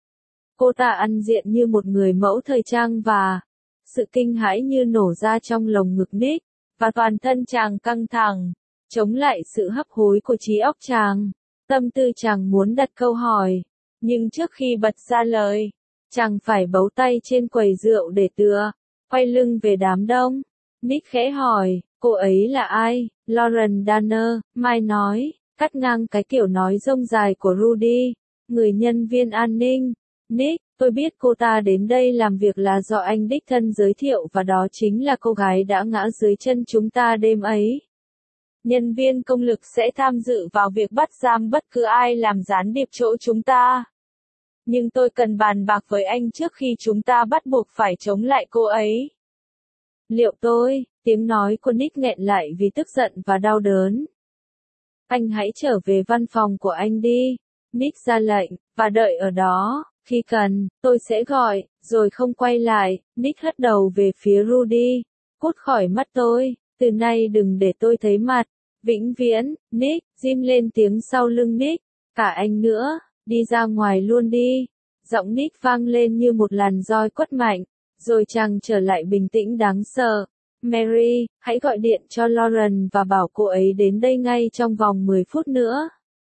Cô ta ăn diện như một người mẫu thời trang và sự kinh hãi như nổ ra trong lồng ngực Nick, và toàn thân chàng căng thẳng, chống lại sự hấp hối của trí óc chàng. Tâm tư chàng muốn đặt câu hỏi, nhưng trước khi bật ra lời, chàng phải bấu tay trên quầy rượu để tựa, quay lưng về đám đông. Nick khẽ hỏi, cô ấy là ai? Lauren Danner, Mike nói, cắt ngang cái kiểu nói rông dài của Rudy, người nhân viên an ninh. Nick, tôi biết cô ta đến đây làm việc là do anh đích thân giới thiệu và đó chính là cô gái đã ngã dưới chân chúng ta đêm ấy. Nhân viên công lực sẽ tham dự vào việc bắt giam bất cứ ai làm gián điệp chỗ chúng ta. Nhưng tôi cần bàn bạc với anh trước khi chúng ta bắt buộc phải chống lại cô ấy. Liệu tôi, tiếng nói của Nick nghẹn lại vì tức giận và đau đớn. Anh hãy trở về văn phòng của anh đi. Nick ra lệnh, và đợi ở đó. Khi cần, tôi sẽ gọi, rồi không quay lại. Nick hất đầu về phía Rudy. Cút khỏi mắt tôi, từ nay đừng để tôi thấy mặt. Vĩnh viễn, Nick, Jim lên tiếng sau lưng Nick. Cả anh nữa, đi ra ngoài luôn đi. Giọng Nick vang lên như một làn roi quất mạnh. Rồi chàng trở lại bình tĩnh đáng sợ. Mary, hãy gọi điện cho Lauren và bảo cô ấy đến đây ngay trong vòng 10 phút nữa.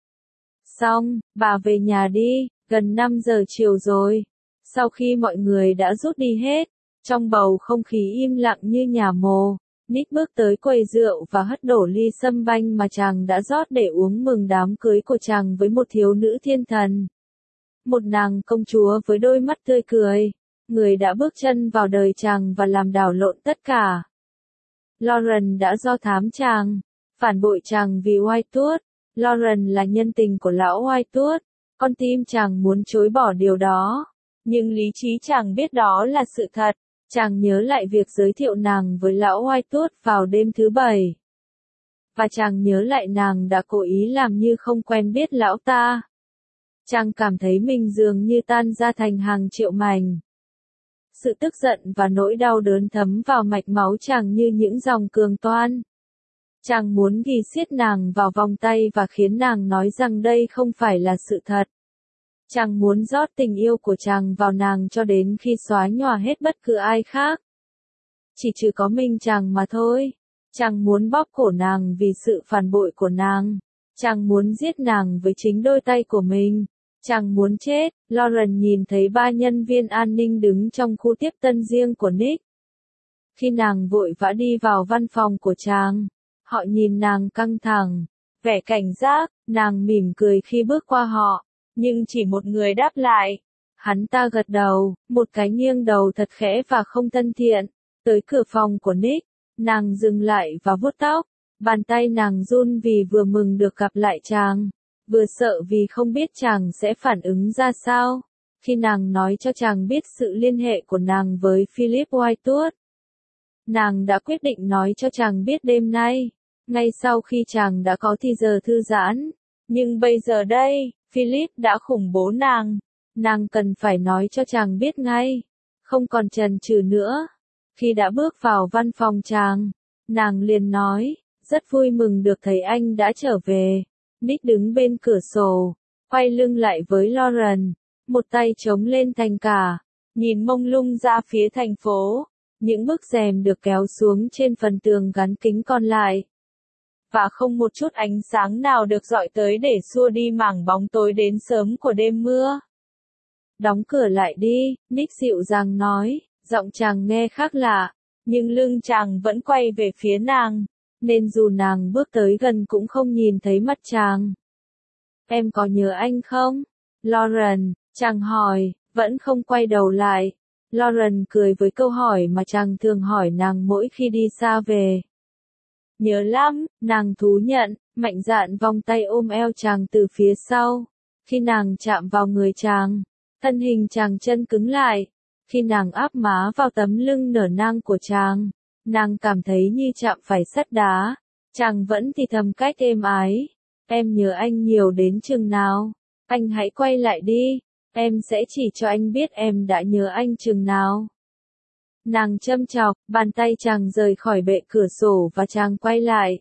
Xong, bà về nhà đi, gần 5 giờ chiều rồi. Sau khi mọi người đã rút đi hết, trong bầu không khí im lặng như nhà mồ, Nick bước tới quầy rượu và hất đổ ly sâm banh mà chàng đã rót để uống mừng đám cưới của chàng với một thiếu nữ thiên thần. Một nàng công chúa với đôi mắt tươi cười, người đã bước chân vào đời chàng và làm đảo lộn tất cả. Lauren đã do thám chàng, phản bội chàng vì Whitewood. Lauren là nhân tình của lão Whitewood. Con tim chàng muốn chối bỏ điều đó. Nhưng lý trí chàng biết đó là sự thật. Chàng nhớ lại việc giới thiệu nàng với lão Whitewood vào đêm thứ Bảy. Và chàng nhớ lại nàng đã cố ý làm như không quen biết lão ta. Chàng cảm thấy mình dường như tan ra thành hàng triệu mảnh. sự tức giận và nỗi đau đớn thấm vào mạch máu chàng như những dòng cường toan. Chàng muốn ghi xiết nàng vào vòng tay và khiến nàng nói rằng đây không phải là sự thật. Chàng muốn rót tình yêu của chàng vào nàng cho đến khi xóa nhòa hết bất cứ ai khác. Chỉ trừ có mình chàng mà thôi. Chàng muốn bóp cổ nàng vì sự phản bội của nàng. Chàng muốn giết nàng với chính đôi tay của mình. Chàng muốn chết. Lauren nhìn thấy 3 nhân viên an ninh đứng trong khu tiếp tân riêng của Nick. Khi nàng vội vã đi vào văn phòng của chàng, họ nhìn nàng căng thẳng, vẻ cảnh giác, nàng mỉm cười khi bước qua họ, nhưng chỉ một người đáp lại. Hắn ta gật đầu, một cái nghiêng đầu thật khẽ và không thân thiện. Tới cửa phòng của Nick, nàng dừng lại và vuốt tóc. Bàn tay nàng run vì vừa mừng được gặp lại chàng, vừa sợ vì không biết chàng sẽ phản ứng ra sao khi nàng nói cho chàng biết sự liên hệ của nàng với Philip Whitewood. Nàng đã quyết định nói cho chàng biết đêm nay, ngay sau khi chàng đã có thì giờ thư giãn. Nhưng bây giờ đây, Philip đã khủng bố nàng. Nàng cần phải nói cho chàng biết ngay, không còn chần chừ nữa. Khi đã bước vào văn phòng chàng, nàng liền nói, rất vui mừng được thấy anh đã trở về. Nick đứng bên cửa sổ, quay lưng lại với Lauren, một tay chống lên thành cả, nhìn mông lung ra phía thành phố. Những bức rèm được kéo xuống trên phần tường gắn kính còn lại. Và không một chút ánh sáng nào được dọi tới để xua đi mảng bóng tối đến sớm của đêm mưa. Đóng cửa lại đi, Nick dịu dàng nói, giọng chàng nghe khác lạ, nhưng lưng chàng vẫn quay về phía nàng, nên dù nàng bước tới gần cũng không nhìn thấy mặt chàng. Em có nhớ anh không? Lauren, chàng hỏi, vẫn không quay đầu lại. Lauren cười với câu hỏi mà chàng thường hỏi nàng mỗi khi đi xa về. Nhớ lắm, nàng thú nhận, mạnh dạn vòng tay ôm eo chàng từ phía sau. Khi nàng chạm vào người chàng, thân hình chàng chân cứng lại. Khi nàng áp má vào tấm lưng nở nang của chàng, nàng cảm thấy như chạm phải sắt đá. Chàng vẫn thì thầm cách êm ái. Em nhớ anh nhiều đến chừng nào? Anh hãy quay lại đi. Em sẽ chỉ cho anh biết em đã nhớ anh chừng nào. Nàng châm chọc, bàn tay chàng rời khỏi bệ cửa sổ và chàng quay lại.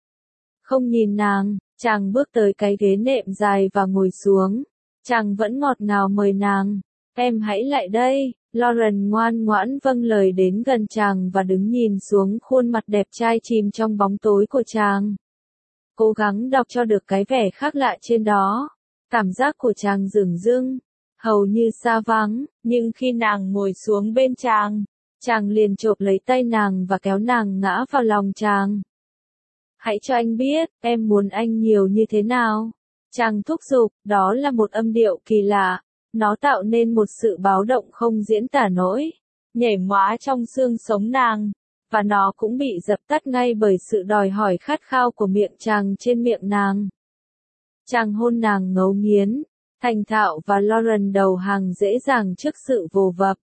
Không nhìn nàng, chàng bước tới cái ghế nệm dài và ngồi xuống. Chàng vẫn ngọt ngào mời nàng. Em hãy lại đây. Lauren ngoan ngoãn vâng lời đến gần chàng và đứng nhìn xuống khuôn mặt đẹp trai chìm trong bóng tối của chàng. Cố gắng đọc cho được cái vẻ khác lạ trên đó. Cảm giác của chàng dửng dưng, hầu như xa vắng, nhưng khi nàng ngồi xuống bên chàng, chàng liền chộp lấy tay nàng và kéo nàng ngã vào lòng chàng. Hãy cho anh biết, em muốn anh nhiều như thế nào. Chàng thúc giục, đó là một âm điệu kỳ lạ. Nó tạo nên một sự báo động không diễn tả nổi, nhảy móa trong xương sống nàng, và nó cũng bị dập tắt ngay bởi sự đòi hỏi khát khao của miệng chàng trên miệng nàng. Chàng hôn nàng ngấu nghiến, thành thạo và Lauren đầu hàng dễ dàng trước sự vồ vập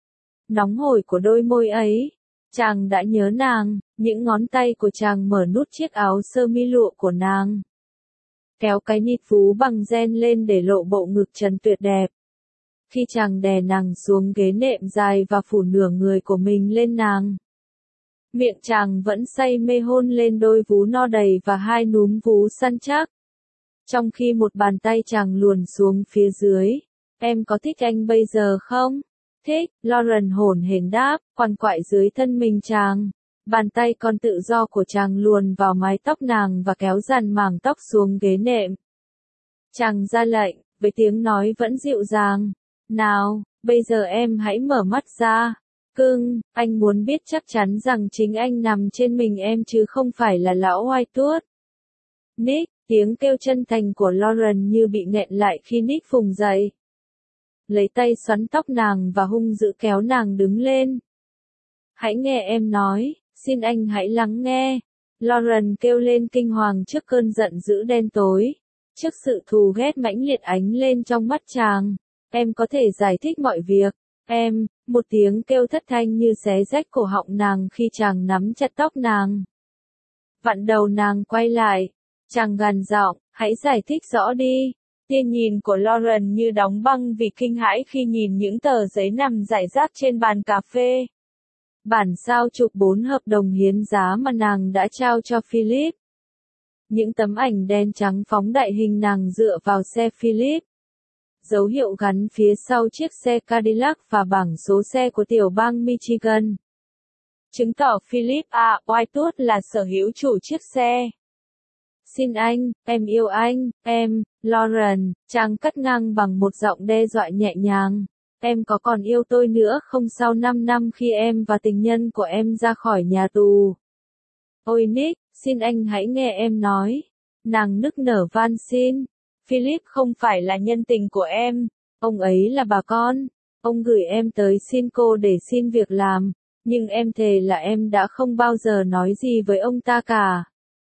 nóng hổi của đôi môi ấy. Chàng đã nhớ nàng, những ngón tay của chàng mở nút chiếc áo sơ mi lụa của nàng, kéo cái nịt vú bằng ren lên để lộ bộ ngực trần tuyệt đẹp. Khi chàng đè nàng xuống ghế nệm dài và phủ nửa người của mình lên nàng, miệng chàng vẫn say mê hôn lên đôi vú no đầy và 2 núm vú săn chắc. Trong khi một bàn tay chàng luồn xuống phía dưới. Em có thích anh bây giờ không? Thích, Lauren hổn hển đáp, quằn quại dưới thân mình chàng. Bàn tay còn tự do của chàng luồn vào mái tóc nàng và kéo dàn mảng tóc xuống ghế nệm. Chàng ra lệnh, với tiếng nói vẫn dịu dàng. Nào, bây giờ em hãy mở mắt ra. Cưng, anh muốn biết chắc chắn rằng chính anh nằm trên mình em chứ không phải là lão Whitewood. Nick, tiếng kêu chân thành của Lauren như bị nghẹn lại khi Nick vùng dậy. Lấy tay xoắn tóc nàng và hung dữ kéo nàng đứng lên. Hãy nghe em nói, xin anh hãy lắng nghe. Lauren kêu lên kinh hoàng trước cơn giận dữ đen tối. Trước sự thù ghét mãnh liệt ánh lên trong mắt chàng. Em có thể giải thích mọi việc. Em, một tiếng kêu thất thanh như xé rách cổ họng nàng khi chàng nắm chặt tóc nàng. Vặn đầu nàng quay lại. Chàng gằn giọng, hãy giải thích rõ đi. Tia nhìn của Lauren như đóng băng vì kinh hãi khi nhìn những tờ giấy nằm rải rác trên bàn cà phê. Bản sao chụp 4 hợp đồng hiến giá mà nàng đã trao cho Philip. Những tấm ảnh đen trắng phóng đại hình nàng dựa vào xe Philip. Dấu hiệu gắn phía sau chiếc xe Cadillac và bảng số xe của tiểu bang Michigan. Chứng tỏ Philip A. Whitewood là sở hữu chủ chiếc xe. Xin anh, em yêu anh, em, Lauren, chàng cắt ngang bằng một giọng đe dọa nhẹ nhàng. Em có còn yêu tôi nữa không sau 5 năm khi em và tình nhân của em ra khỏi nhà tù? Ôi Nick, xin anh hãy nghe em nói. Nàng nức nở van xin. Philip không phải là nhân tình của em. Ông ấy là bà con. Ông gửi em tới xin cô để xin việc làm. Nhưng em thề là em đã không bao giờ nói gì với ông ta cả.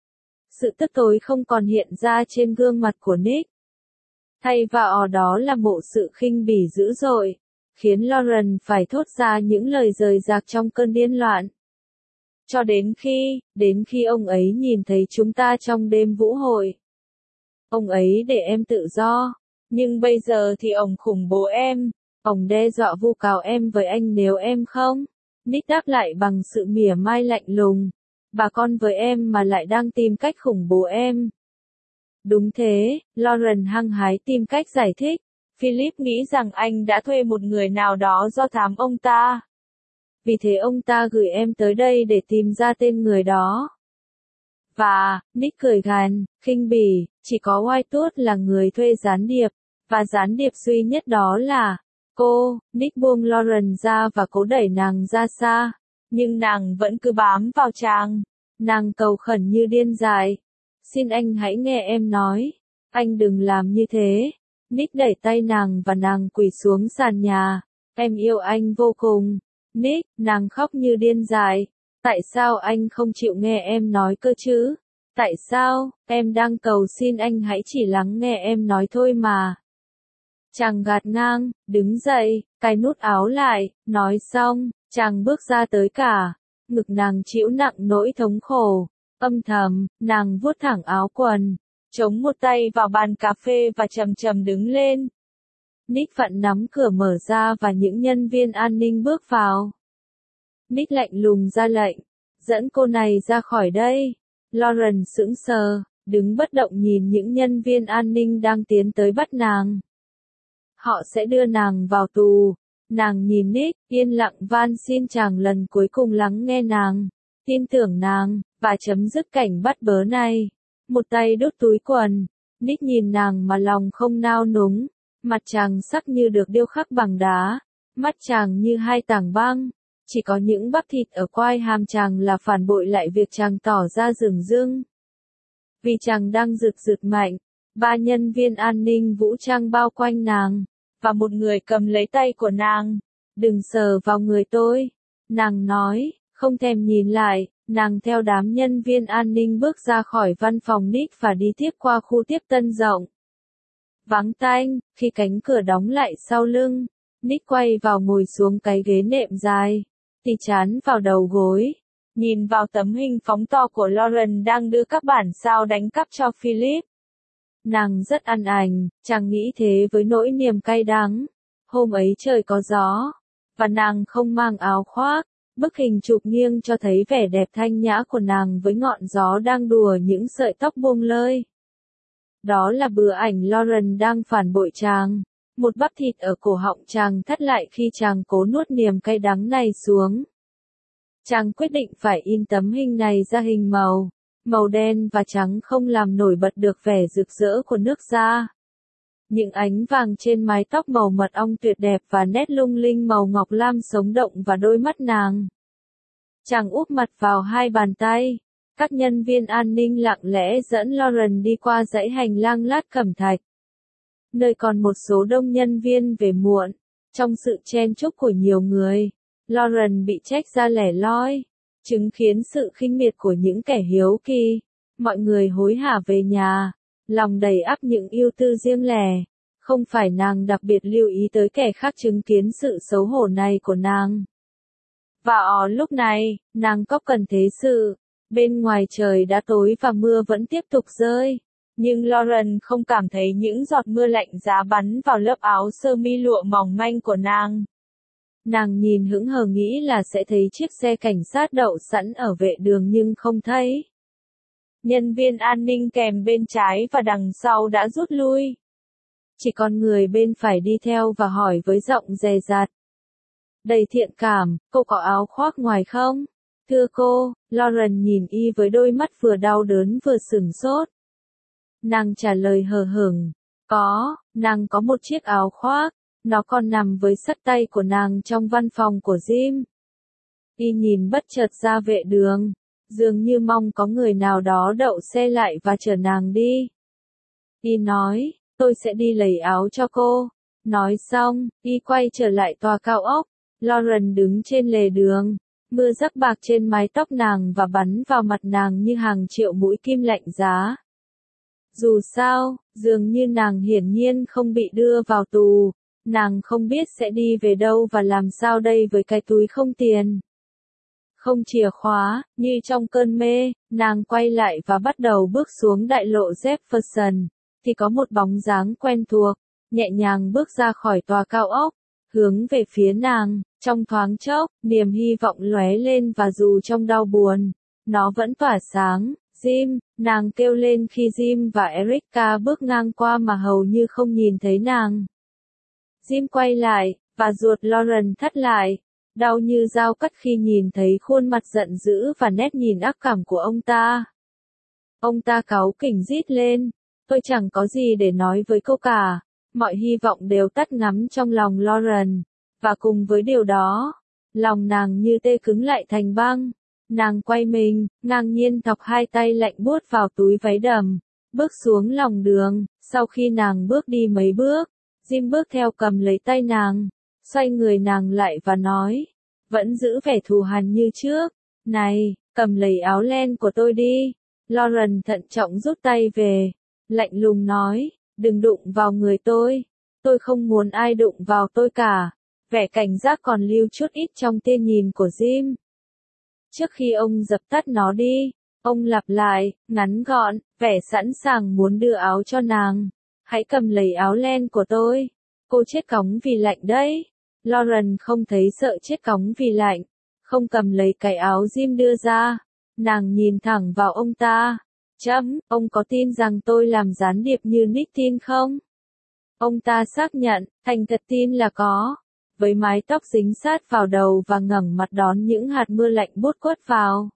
Sự tức tối không còn hiện ra trên gương mặt của Nick. Thay vào đó là một sự khinh bỉ dữ dội, khiến Lauren phải thốt ra những lời rời rạc trong cơn điên loạn. Cho đến khi ông ấy nhìn thấy chúng ta trong đêm vũ hội. Ông ấy để em tự do, nhưng bây giờ thì ông khủng bố em, ông đe dọa vu cáo em với anh nếu em không. Nick đáp lại bằng sự mỉa mai lạnh lùng. Bà con với em mà lại đang tìm cách khủng bố em. Đúng thế, Lauren hăng hái tìm cách giải thích. Philip nghĩ rằng anh đã thuê một người nào đó do thám ông ta. Vì thế ông ta gửi em tới đây để tìm ra tên người đó. Và, Nick cười gằn, khinh bỉ, chỉ có Whitewood là người thuê gián điệp, và gián điệp duy nhất đó là cô. Nick buông Lauren ra và cố đẩy nàng ra xa. Nhưng nàng vẫn cứ bám vào chàng. Nàng cầu khẩn như điên dại. Xin anh hãy nghe em nói. Anh đừng làm như thế. Nick đẩy tay nàng và nàng quỳ xuống sàn nhà. Em yêu anh vô cùng. Nick, nàng khóc như điên dại. Tại sao anh không chịu nghe em nói cơ chứ? Tại sao, em đang cầu xin anh hãy chỉ lắng nghe em nói thôi mà. Chàng gạt ngang, đứng dậy, cài nút áo lại, nói xong, chàng bước ra tới cả. Ngực nàng chịu nặng nỗi thống khổ. Âm thầm, nàng vuốt thẳng áo quần, chống một tay vào bàn cà phê và chậm chậm đứng lên. Nick vặn nắm cửa mở ra và những nhân viên an ninh bước vào. Nick lạnh lùng ra lệnh, dẫn cô này ra khỏi đây. Lauren sững sờ, đứng bất động nhìn những nhân viên an ninh đang tiến tới bắt nàng. Họ sẽ đưa nàng vào tù. Nàng nhìn Nick, yên lặng van xin chàng lần cuối cùng lắng nghe nàng, tin tưởng nàng, và chấm dứt cảnh bắt bớ này. Một tay đút túi quần, Nick nhìn nàng mà lòng không nao núng, mặt chàng sắc như được điêu khắc bằng đá, mắt chàng như hai tảng băng, chỉ có những bắp thịt ở quai hàm chàng là phản bội lại việc chàng tỏ ra dửng dưng. Vì chàng đang rực mạnh, 3 nhân viên an ninh vũ trang bao quanh nàng, và một người cầm lấy tay của nàng. Đừng sờ vào người tôi, nàng nói, không thèm nhìn lại. Nàng theo đám nhân viên an ninh bước ra khỏi văn phòng Nick và đi tiếp qua khu tiếp tân rộng. Vắng tanh, khi cánh cửa đóng lại sau lưng, Nick quay vào ngồi xuống cái ghế nệm dài, tì chán vào đầu gối, nhìn vào tấm hình phóng to của Lauren đang đưa các bản sao đánh cắp cho Philip. Nàng rất ăn ảnh, chàng nghĩ thế với nỗi niềm cay đắng. Hôm ấy trời có gió, và nàng không mang áo khoác. Bức hình chụp nghiêng cho thấy vẻ đẹp thanh nhã của nàng với ngọn gió đang đùa những sợi tóc buông lơi. Đó là bức ảnh Lauren đang phản bội chàng. Một bắp thịt ở cổ họng chàng thắt lại khi chàng cố nuốt niềm cay đắng này xuống. Chàng quyết định phải in tấm hình này ra hình màu đen và trắng không làm nổi bật được vẻ rực rỡ của nước da. Những ánh vàng trên mái tóc màu mật ong tuyệt đẹp và nét lung linh màu ngọc lam sống động và đôi mắt nàng. Chàng úp mặt vào hai bàn tay. Các nhân viên an ninh lặng lẽ dẫn Lauren đi qua dãy hành lang lát cẩm thạch. Nơi còn một số đông nhân viên về muộn. Trong sự chen chúc của nhiều người, Lauren bị trách ra lẻ loi, chứng kiến sự khinh miệt của những kẻ hiếu kỳ. Mọi người hối hả về nhà, lòng đầy ắp những ưu tư riêng lẻ. Không phải nàng đặc biệt lưu ý tới kẻ khác chứng kiến sự xấu hổ này của nàng. Và lúc này, nàng có cần thế sự. Bên ngoài trời đã tối và mưa vẫn tiếp tục rơi. Nhưng Lauren không cảm thấy những giọt mưa lạnh giá bắn vào lớp áo sơ mi lụa mỏng manh của nàng. Nàng nhìn hững hờ nghĩ là sẽ thấy chiếc xe cảnh sát đậu sẵn ở vệ đường nhưng không thấy. Nhân viên an ninh kèm bên trái và đằng sau đã rút lui. Chỉ còn người bên phải đi theo và hỏi với giọng dè dặt. Đầy thiện cảm, cô có áo khoác ngoài không? Thưa cô, Lauren nhìn y với đôi mắt vừa đau đớn vừa sửng sốt. Nàng trả lời hờ hững. Có, nàng có một chiếc áo khoác, nó còn nằm với xách tay của nàng trong văn phòng của Jim. Y nhìn bất chợt ra vệ đường, dường như mong có người nào đó đậu xe lại và chở nàng đi. Y nói, tôi sẽ đi lấy áo cho cô. Nói xong, y quay trở lại tòa cao ốc. Lauren đứng trên lề đường, mưa rắc bạc trên mái tóc nàng và bắn vào mặt nàng như hàng triệu mũi kim lạnh giá. Dù sao, dường như nàng hiển nhiên không bị đưa vào tù, nàng không biết sẽ đi về đâu và làm sao đây với cái túi không tiền. Không chìa khóa, như trong cơn mê, nàng quay lại và bắt đầu bước xuống đại lộ Jefferson, thì có một bóng dáng quen thuộc, nhẹ nhàng bước ra khỏi tòa cao ốc, hướng về phía nàng. Trong thoáng chốc, niềm hy vọng lóe lên và dù trong đau buồn, nó vẫn tỏa sáng. Jim, nàng kêu lên khi Jim và Erica bước ngang qua mà hầu như không nhìn thấy nàng. Jim quay lại, và ruột Lauren thắt lại, đau như dao cắt khi nhìn thấy khuôn mặt giận dữ và nét nhìn ác cảm của ông ta. Ông ta cáu kỉnh rít lên, tôi chẳng có gì để nói với cô cả, mọi hy vọng đều tắt ngắm trong lòng Lauren, và cùng với điều đó, lòng nàng như tê cứng lại thành băng. Nàng quay mình, ngang nhiên thọc hai tay lạnh buốt vào túi váy đầm, bước xuống lòng đường. Sau khi nàng bước đi mấy bước, Jim bước theo cầm lấy tay nàng, xoay người nàng lại và nói, vẫn giữ vẻ thù hằn như trước, này, cầm lấy áo len của tôi đi. Lauren thận trọng rút tay về, lạnh lùng nói, đừng đụng vào người tôi không muốn ai đụng vào tôi cả. Vẻ cảnh giác còn lưu chút ít trong tia nhìn của Jim. Trước khi ông dập tắt nó đi, ông lặp lại, ngắn gọn, vẻ sẵn sàng muốn đưa áo cho nàng. Hãy cầm lấy áo len của tôi. Cô chết cóng vì lạnh đấy. Lauren không thấy sợ chết cóng vì lạnh. Không cầm lấy cái áo Jim đưa ra. Nàng nhìn thẳng vào ông ta. Ông có tin rằng tôi làm gián điệp như Nick tin không? Ông ta xác nhận, thành thật tin là có. Với mái tóc dính sát vào đầu và ngẩng mặt đón những hạt mưa lạnh buốt quất vào.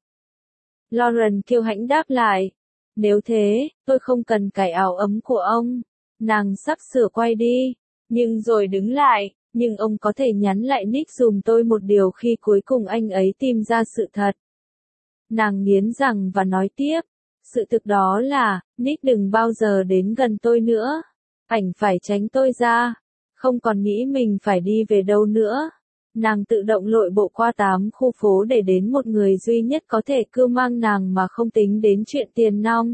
Lauren kiêu hãnh đáp lại. Nếu thế, tôi không cần cái áo ấm của ông. Nàng sắp sửa quay đi, nhưng rồi đứng lại, nhưng ông có thể nhắn lại Nick dùm tôi một điều khi cuối cùng anh ấy tìm ra sự thật. Nàng nghiến răng và nói tiếp, sự thực đó là, Nick đừng bao giờ đến gần tôi nữa. Ảnh phải tránh tôi ra. Không còn nghĩ mình phải đi về đâu nữa. Nàng tự động lội bộ qua 8 khu phố để đến một người duy nhất có thể cưu mang nàng mà không tính đến chuyện tiền nong.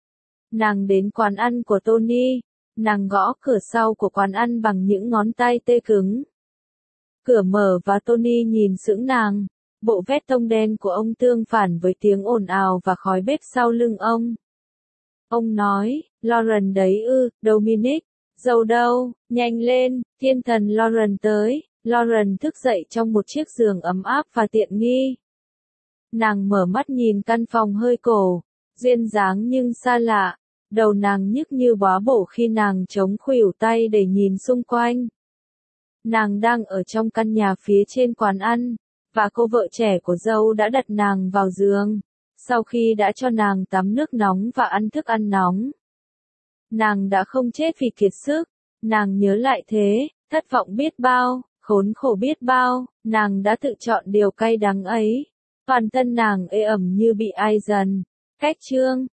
Nàng đến quán ăn của Tony. Nàng gõ cửa sau của quán ăn bằng những ngón tay tê cứng. Cửa mở và Tony nhìn sững nàng. Bộ vest tông đen của ông tương phản với tiếng ồn ào và khói bếp sau lưng ông. Ông nói, Lauren đấy ư, Dominic. Dâu đâu, nhanh lên, thiên thần Lauren tới. Lauren thức dậy trong một chiếc giường ấm áp và tiện nghi. Nàng mở mắt nhìn căn phòng hơi cổ, duyên dáng nhưng xa lạ. Đầu nàng nhức như bóa bổ khi nàng chống khuỷu tay để nhìn xung quanh. Nàng đang ở trong căn nhà phía trên quán ăn, và cô vợ trẻ của dâu đã đặt nàng vào giường, sau khi đã cho nàng tắm nước nóng và ăn thức ăn nóng. Nàng đã không chết vì kiệt sức, nàng nhớ lại thế, thất vọng biết bao, khốn khổ biết bao, nàng đã tự chọn điều cay đắng ấy. Toàn thân nàng ê ẩm như bị ai dần. Cách chương